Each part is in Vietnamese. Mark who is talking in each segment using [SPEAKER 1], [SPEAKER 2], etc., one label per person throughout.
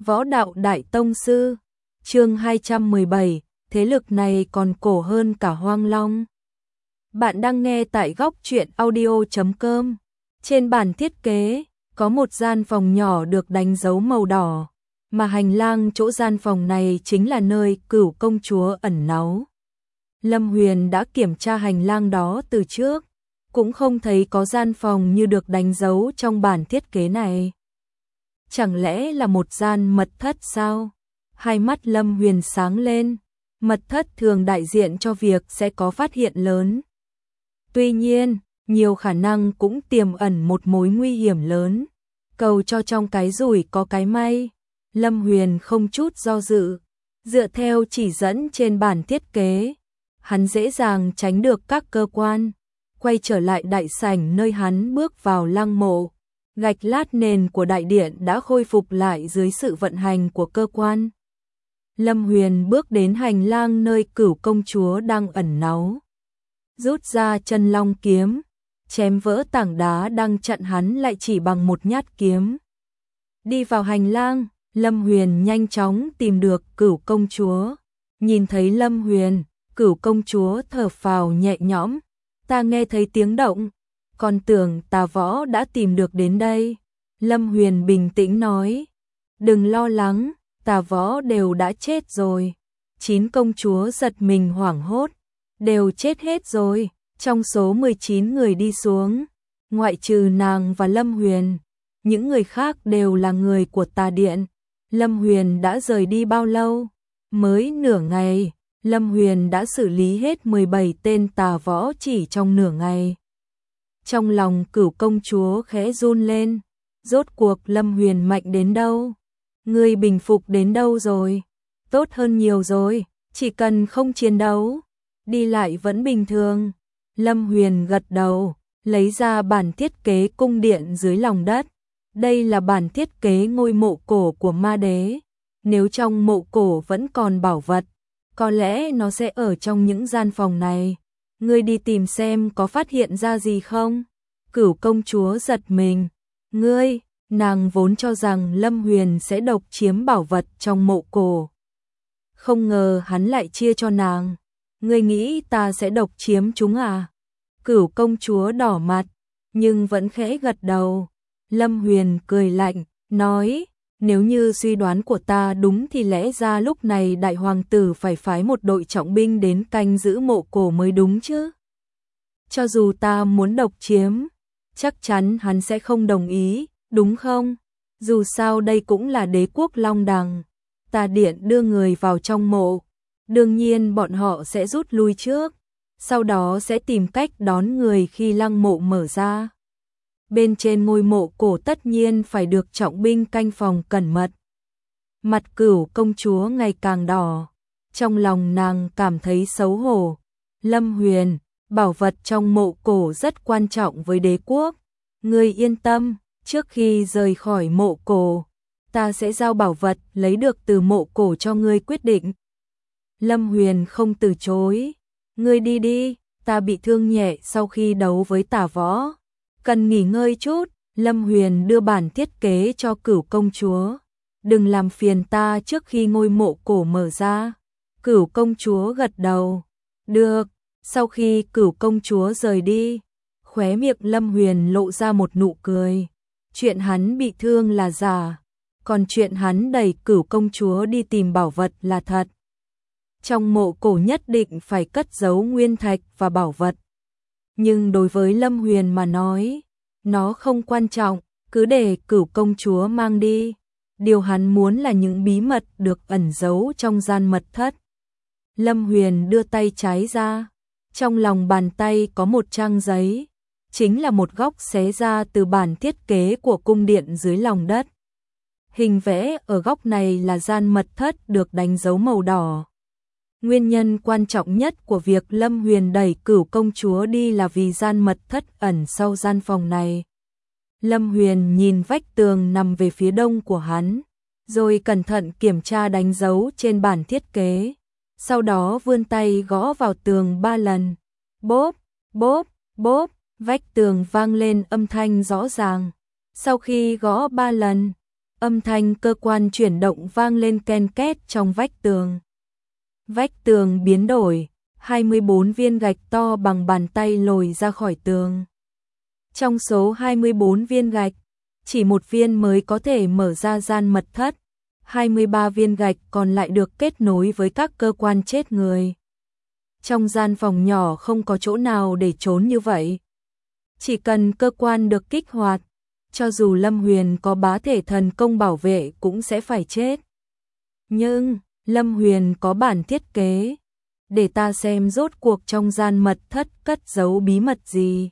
[SPEAKER 1] Võ đạo đại tông sư, chương 217, thế lực này còn cổ hơn cả Hoang Long. Bạn đang nghe tại góc truyện audio.com. Trên bản thiết kế, có một gian phòng nhỏ được đánh dấu màu đỏ, mà hành lang chỗ gian phòng này chính là nơi Cửu công chúa ẩn náu. Lâm Huyền đã kiểm tra hành lang đó từ trước, cũng không thấy có gian phòng như được đánh dấu trong bản thiết kế này. Chẳng lẽ là một gian mật thất sao? Hai mắt Lâm Huyền sáng lên, mật thất thường đại diện cho việc sẽ có phát hiện lớn. Tuy nhiên, nhiều khả năng cũng tiềm ẩn một mối nguy hiểm lớn. Cầu cho trong cái rủi có cái may. Lâm Huyền không chút do dự, dựa theo chỉ dẫn trên bản thiết kế, hắn dễ dàng tránh được các cơ quan, quay trở lại đại sảnh nơi hắn bước vào lăng mộ. Gạch lát nền của đại điện đã khôi phục lại dưới sự vận hành của cơ quan. Lâm Huyền bước đến hành lang nơi Cửu công chúa đang ẩn náu, rút ra chân long kiếm, chém vỡ tảng đá đang chặn hắn lại chỉ bằng một nhát kiếm. Đi vào hành lang, Lâm Huyền nhanh chóng tìm được Cửu công chúa. Nhìn thấy Lâm Huyền, Cửu công chúa thở phào nhẹ nhõm. Ta nghe thấy tiếng động, còn tưởng Tà Võ đã tìm được đến đây. Lâm Huyền bình tĩnh nói, đừng lo lắng, Tà Võ đều đã chết rồi. 9 công chúa giật mình hoảng hốt, đều chết hết rồi. Trong số 19 người đi xuống, ngoại trừ nàng và Lâm Huyền, những người khác đều là người của Tà Điện. Lâm Huyền đã rời đi bao lâu? Mới nửa ngày, Lâm Huyền đã xử lý hết 17 tên Tà Võ chỉ trong nửa ngày. Trong lòng Cửu công chúa khẽ run lên, rốt cuộc Lâm Huyền mạnh đến đâu? Người bình phục đến đâu rồi? Tốt hơn nhiều rồi, chỉ cần không chiến đấu, đi lại vẫn bình thường. Lâm Huyền gật đầu, lấy ra bản thiết kế cung điện dưới lòng đất. Đây là bản thiết kế ngôi mộ cổ của ma đế. Nếu trong mộ cổ vẫn còn bảo vật, có lẽ nó sẽ ở trong những gian phòng này. Ngươi đi tìm xem có phát hiện ra gì không? Cửu công chúa giật mình. Ngươi, nàng vốn cho rằng Lâm Huyền sẽ độc chiếm bảo vật trong mộ cổ. Không ngờ hắn lại chia cho nàng. Ngươi nghĩ ta sẽ độc chiếm chúng à? Cửu công chúa đỏ mặt, nhưng vẫn khẽ gật đầu. Lâm Huyền cười lạnh, nói, nếu như suy đoán của ta đúng thì lẽ ra lúc này đại hoàng tử phải phái một đội trọng binh đến canh giữ mộ cổ mới đúng chứ. Cho dù ta muốn độc chiếm, chắc chắn hắn sẽ không đồng ý, đúng không? Dù sao đây cũng là đế quốc Long Đằng. Tà Điện đưa người vào trong mộ, đương nhiên bọn họ sẽ rút lui trước, sau đó sẽ tìm cách đón người khi lăng mộ mở ra. Bên trên ngôi mộ cổ tất nhiên phải được trọng binh canh phòng cẩn mật. Mặt Cửu công chúa ngày càng đỏ, trong lòng nàng cảm thấy xấu hổ. Lâm Huyền, bảo vật trong mộ cổ rất quan trọng với đế quốc. Ngươi yên tâm, trước khi rời khỏi mộ cổ, ta sẽ giao bảo vật lấy được từ mộ cổ cho ngươi quyết định. Lâm Huyền không từ chối. Ngươi đi đi, ta bị thương nhẹ sau khi đấu với Tà Võ, cần nghỉ ngơi chút. Lâm Huyền đưa bản thiết kế cho Cửu công chúa. Đừng làm phiền ta trước khi ngôi mộ cổ mở ra. Cửu công chúa gật đầu. Được. Sau khi Cửu công chúa rời đi, khóe miệng Lâm Huyền lộ ra một nụ cười. Chuyện hắn bị thương là giả, còn chuyện hắn đẩy Cửu công chúa đi tìm bảo vật là thật. Trong mộ cổ nhất định phải cất giấu nguyên thạch và bảo vật. Nhưng đối với Lâm Huyền mà nói, nó không quan trọng, cứ để Cửu công chúa mang đi. Điều hắn muốn là những bí mật được ẩn giấu trong gian mật thất. Lâm Huyền đưa tay trái ra, trong lòng bàn tay có một trang giấy, chính là một góc xé ra từ bản thiết kế của cung điện dưới lòng đất. Hình vẽ ở góc này là gian mật thất được đánh dấu màu đỏ. Nguyên nhân quan trọng nhất của việc Lâm Huyền đẩy Cửu công chúa đi là vì gian mật thất ẩn sau gian phòng này. Lâm Huyền nhìn vách tường nằm về phía đông của hắn, rồi cẩn thận kiểm tra đánh dấu trên bản thiết kế. Sau đó vươn tay gõ vào tường 3 lần. Bốp, bốp, bốp, vách tường vang lên âm thanh rõ ràng. Sau khi gõ 3 lần, Âm thanh cơ quan chuyển động vang lên ken két trong vách tường. Vách tường biến đổi, 24 viên gạch to bằng bàn tay lồi ra khỏi tường. Trong số 24 viên gạch, chỉ một viên mới có thể mở ra gian mật thất, 23 viên gạch còn lại được kết nối với các cơ quan chết người. Trong gian phòng nhỏ không có chỗ nào để trốn như vậy. Chỉ cần cơ quan được kích hoạt, cho dù Lâm Huyền có bá thể thần công bảo vệ cũng sẽ phải chết. Nhưng, Lâm Huyền có bản thiết kế. Để ta xem rốt cuộc trong gian mật thất cất giấu bí mật gì.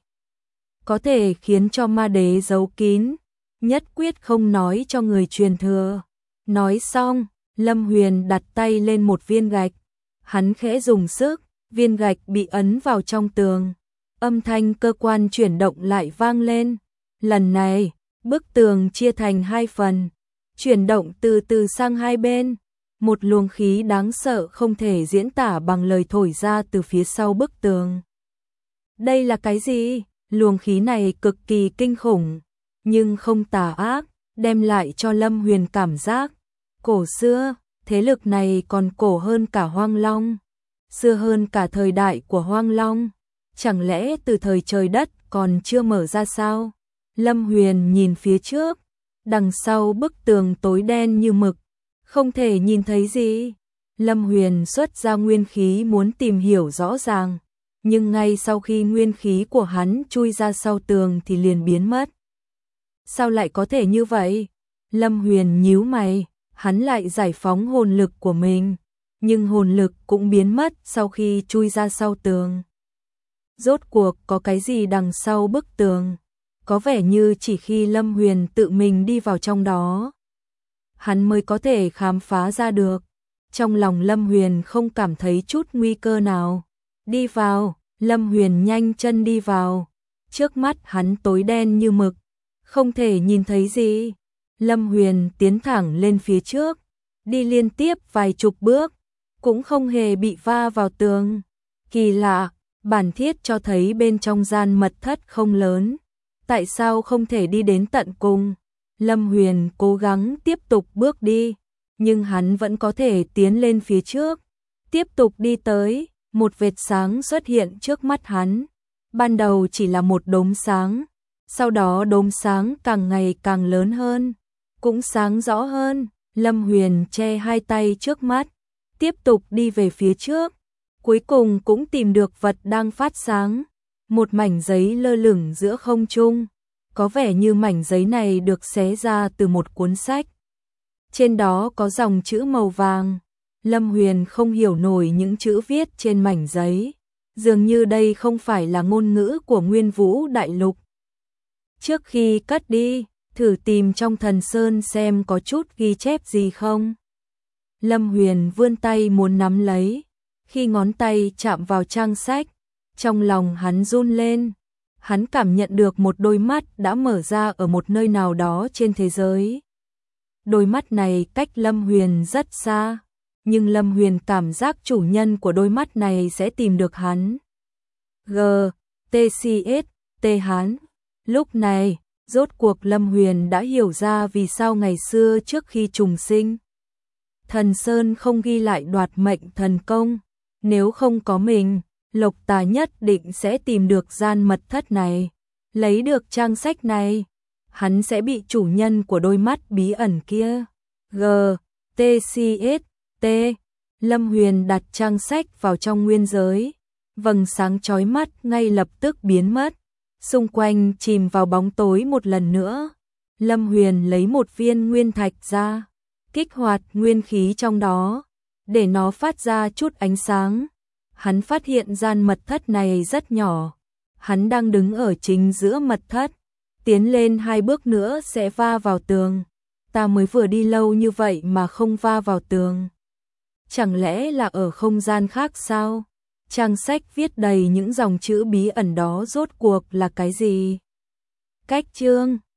[SPEAKER 1] Có thể khiến cho ma đế giấu kín, nhất quyết không nói cho người truyền thừa. Nói xong, Lâm Huyền đặt tay lên một viên gạch. Hắn khẽ dùng sức, viên gạch bị ấn vào trong tường. Âm thanh cơ quan chuyển động lại vang lên. Lần này, bức tường chia thành hai phần, chuyển động từ từ sang hai bên. Một luồng khí đáng sợ không thể diễn tả bằng lời thổi ra từ phía sau bức tường. Đây là cái gì? Luồng khí này cực kỳ kinh khủng, nhưng không tà ác, đem lại cho Lâm Huyền cảm giác cổ xưa. Thế lực này còn cổ hơn cả Hoang Long, xưa hơn cả thời đại của Hoang Long. Chẳng lẽ từ thời trời đất còn chưa mở ra sao? Lâm Huyền nhìn phía trước, đằng sau bức tường tối đen như mực, không thể nhìn thấy gì. Lâm Huyền xuất ra nguyên khí muốn tìm hiểu rõ ràng, nhưng ngay sau khi nguyên khí của hắn chui ra sau tường thì liền biến mất. Sao lại có thể như vậy? Lâm Huyền nhíu mày, hắn lại giải phóng hồn lực của mình, nhưng hồn lực cũng biến mất sau khi chui ra sau tường. Rốt cuộc có cái gì đằng sau bức tường? Có vẻ như chỉ khi Lâm Huyền tự mình đi vào trong đó, hắn mới có thể khám phá ra được. Trong lòng Lâm Huyền không cảm thấy chút nguy cơ nào. Đi vào, Lâm Huyền nhanh chân đi vào. Trước mắt hắn tối đen như mực, không thể nhìn thấy gì. Lâm Huyền tiến thẳng lên phía trước, đi liên tiếp vài chục bước, cũng không hề bị va vào tường. Kỳ lạ, bản thiết cho thấy bên trong gian mật thất không lớn. Tại sao không thể đi đến tận cùng? Lâm Huyền cố gắng tiếp tục bước đi, nhưng hắn vẫn có thể tiến lên phía trước. Tiếp tục đi tới, một vệt sáng xuất hiện trước mắt hắn. Ban đầu chỉ là một đốm sáng, sau đó đốm sáng càng ngày càng lớn hơn, cũng sáng rõ hơn. Lâm Huyền che hai tay trước mắt, tiếp tục đi về phía trước. Cuối cùng cũng tìm được vật đang phát sáng, một mảnh giấy lơ lửng giữa không trung. Có vẻ như mảnh giấy này được xé ra từ một cuốn sách. Trên đó có dòng chữ màu vàng. Lâm Huyền không hiểu nổi những chữ viết trên mảnh giấy. Dường như đây không phải là ngôn ngữ của Nguyên Vũ Đại Lục. Trước khi cất đi, thử tìm trong thần sơn xem có chút ghi chép gì không. Lâm Huyền vươn tay muốn nắm lấy. Khi ngón tay chạm vào trang sách, trong lòng hắn run lên. Hắn cảm nhận được một đôi mắt đã mở ra ở một nơi nào đó trên thế giới. Đôi mắt này cách Lâm Huyền rất xa, nhưng Lâm Huyền cảm giác chủ nhân của đôi mắt này sẽ tìm được hắn. T hắn. Lúc này, rốt cuộc Lâm Huyền đã hiểu ra vì sao ngày xưa trước khi trùng sinh, Thần Sơn không ghi lại đoạt mệnh thần công. Nếu không có mình, Lộc Tà nhất định sẽ tìm được gian mật thất này, lấy được trang sách này, hắn sẽ bị chủ nhân của đôi mắt bí ẩn kia. T. Lâm Huyền đặt trang sách vào trong nguyên giới, vầng sáng chói mắt ngay lập tức biến mất, xung quanh chìm vào bóng tối một lần nữa. Lâm Huyền lấy một viên nguyên thạch ra, kích hoạt nguyên khí trong đó, để nó phát ra chút ánh sáng. Hắn phát hiện gian mật thất này rất nhỏ. Hắn đang đứng ở chính giữa mật thất, tiến lên 2 bước nữa sẽ va vào tường. Ta mới vừa đi lâu như vậy mà không va vào tường. Chẳng lẽ là ở không gian khác sao? Trang sách viết đầy những dòng chữ bí ẩn đó rốt cuộc là cái gì? Cách chương